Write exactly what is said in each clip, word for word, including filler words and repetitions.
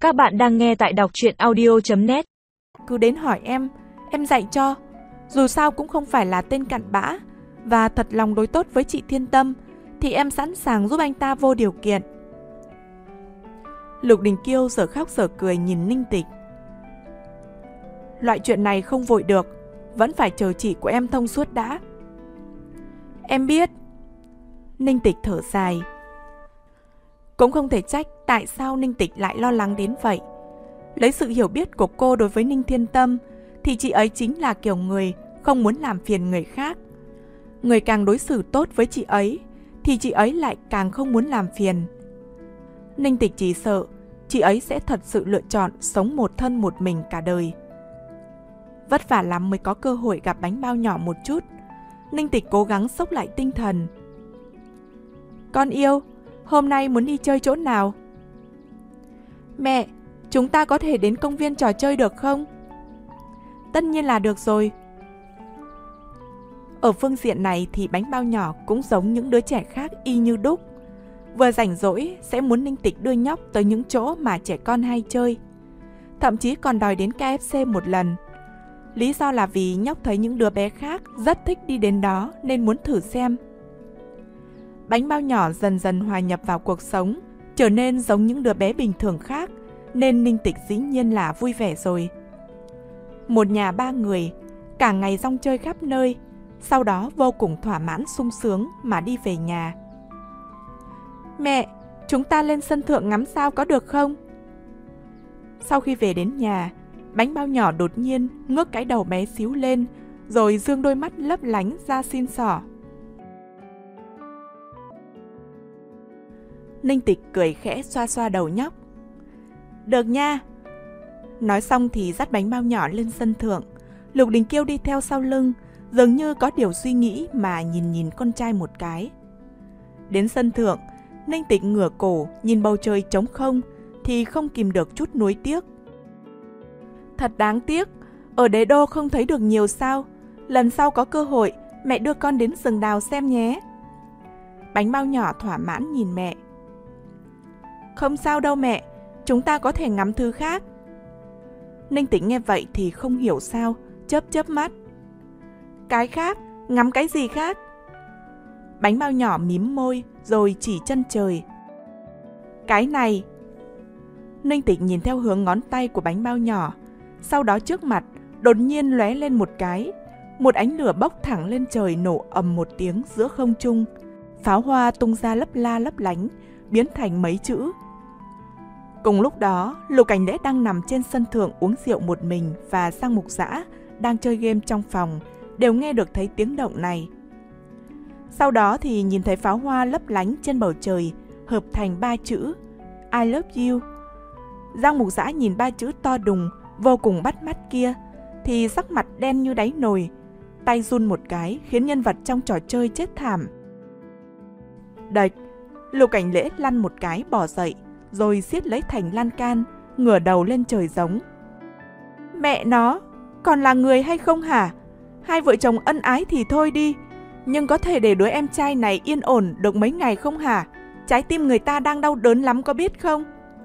Các bạn đang nghe tại đọc truyện audio chấm net. Cứ đến hỏi em, em dạy cho. Dù sao cũng không phải là tên cặn bã, và thật lòng đối tốt với chị Thiên Tâm, thì em sẵn sàng giúp anh ta vô điều kiện. Lục Đình Kiêu giờ khóc giờ cười nhìn Ninh Tịch. Loại chuyện này không vội được, vẫn phải chờ chị của em thông suốt đã. Em biết. Ninh Tịch thở dài. Cũng không thể trách tại sao Ninh Tịch lại lo lắng đến vậy. Lấy sự hiểu biết của cô đối với Ninh Thiên Tâm, thì chị ấy chính là kiểu người không muốn làm phiền người khác. Người càng đối xử tốt với chị ấy, thì chị ấy lại càng không muốn làm phiền. Ninh Tịch chỉ sợ chị ấy sẽ thật sự lựa chọn sống một thân một mình cả đời. Vất vả lắm mới có cơ hội gặp bánh bao nhỏ một chút. Ninh Tịch cố gắng xốc lại tinh thần. Con yêu, hôm nay muốn đi chơi chỗ nào? Mẹ, chúng ta có thể đến công viên trò chơi được không? Tất nhiên là được rồi. Ở phương diện này thì bánh bao nhỏ cũng giống những đứa trẻ khác y như đúc. Vừa rảnh rỗi sẽ muốn Ninh Tịch đưa nhóc tới những chỗ mà trẻ con hay chơi. Thậm chí còn đòi đến ca ép xê một lần. Lý do là vì nhóc thấy những đứa bé khác rất thích đi đến đó nên muốn thử xem. Bánh bao nhỏ dần dần hòa nhập vào cuộc sống, trở nên giống những đứa bé bình thường khác, nên Ninh Tịch dĩ nhiên là vui vẻ rồi. Một nhà ba người, cả ngày rong chơi khắp nơi, sau đó vô cùng thỏa mãn sung sướng mà đi về nhà. Mẹ, chúng ta lên sân thượng ngắm sao có được không? Sau khi về đến nhà, bánh bao nhỏ đột nhiên ngước cái đầu bé xíu lên, rồi dương đôi mắt lấp lánh ra xin xỏ. Ninh Tịch cười khẽ xoa xoa đầu nhóc. Được nha. Nói xong thì dắt bánh bao nhỏ lên sân thượng. Lục Đình Kiêu đi theo sau lưng, dường như có điều suy nghĩ mà nhìn nhìn con trai một cái. Đến sân thượng, Ninh Tịch ngửa cổ nhìn bầu trời trống không thì không kìm được chút nuối tiếc. Thật đáng tiếc, ở đế đô không thấy được nhiều sao. Lần sau có cơ hội, mẹ đưa con đến rừng đào xem nhé. Bánh bao nhỏ thỏa mãn nhìn mẹ. Không sao đâu mẹ, chúng ta có thể ngắm thứ khác. Ninh Tịch nghe vậy thì không hiểu sao, chớp chớp mắt. Cái khác? Ngắm cái gì khác? Bánh bao nhỏ mím môi rồi chỉ chân trời. Cái này. Ninh Tịch nhìn theo hướng ngón tay của bánh bao nhỏ. Sau đó trước mặt đột nhiên lóe lên một cái. Một ánh lửa bốc thẳng lên trời nổ ầm một tiếng giữa không trung. Pháo hoa tung ra lấp la lấp lánh, biến thành mấy chữ. Cùng lúc đó, Lục Cảnh Lễ đang nằm trên sân thượng uống rượu một mình và Giang Mục Dã đang chơi game trong phòng, đều nghe được thấy tiếng động này. Sau đó thì nhìn thấy pháo hoa lấp lánh trên bầu trời, hợp thành ba chữ I love you. Giang Mục Dã nhìn ba chữ to đùng, vô cùng bắt mắt kia, thì sắc mặt đen như đáy nồi, tay run một cái khiến nhân vật trong trò chơi chết thảm. Đạch, Lục Cảnh Lễ lăn một cái bỏ dậy, rồi siết lấy thành lan can, ngửa đầu lên trời giống. Mẹ nó, còn là người hay không hả? Hai vợ chồng ân ái thì thôi đi, nhưng có thể để đứa em trai này yên ổn được mấy ngày không hả? Trái tim người ta đang đau đớn lắm có biết không?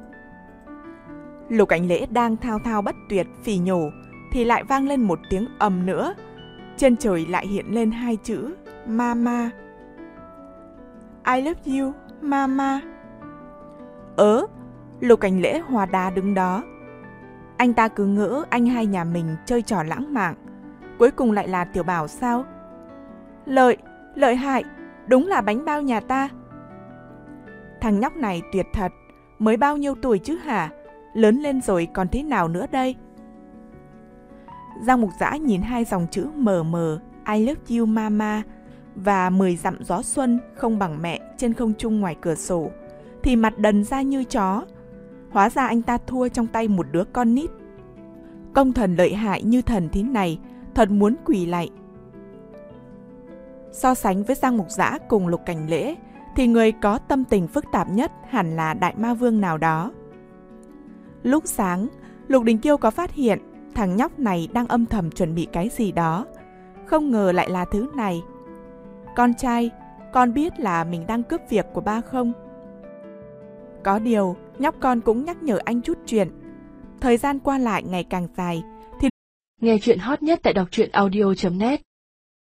Lục Cảnh Lễ đang thao thao bất tuyệt phì nhổ, thì lại vang lên một tiếng ầm nữa. Trên trời lại hiện lên hai chữ Mama. I love you, Mama. Ớ, Lục Cảnh Lễ hòa đá đứng đó. Anh ta cứ ngỡ anh hai nhà mình chơi trò lãng mạn, cuối cùng lại là Tiểu Bảo sao? Lợi, lợi hại, đúng là bánh bao nhà ta. Thằng nhóc này tuyệt thật, mới bao nhiêu tuổi chứ hả? Lớn lên rồi còn thế nào nữa đây? Giang Mục Dã nhìn hai dòng chữ mờ mờ I love you mama và mười dặm gió xuân không bằng mẹ trên không trung ngoài cửa sổ, thì mặt đần ra như chó. Hóa ra anh ta thua trong tay một đứa con nít. Công thần lợi hại như thần thế này, thật muốn quỳ lạy. So sánh với Giang Mục Dã cùng Lục Cảnh Lễ, thì người có tâm tình phức tạp nhất hẳn là Đại Ma Vương nào đó. Lúc sáng, Lục Đình Kiêu có phát hiện thằng nhóc này đang âm thầm chuẩn bị cái gì đó. Không ngờ lại là thứ này. Con trai, con biết là mình đang cướp việc của ba không? Có điều, nhóc con cũng nhắc nhở anh chút chuyện. Thời gian qua lại ngày càng dài. Thì nghe chuyện hot nhất tại đọc truyện audio chấm net.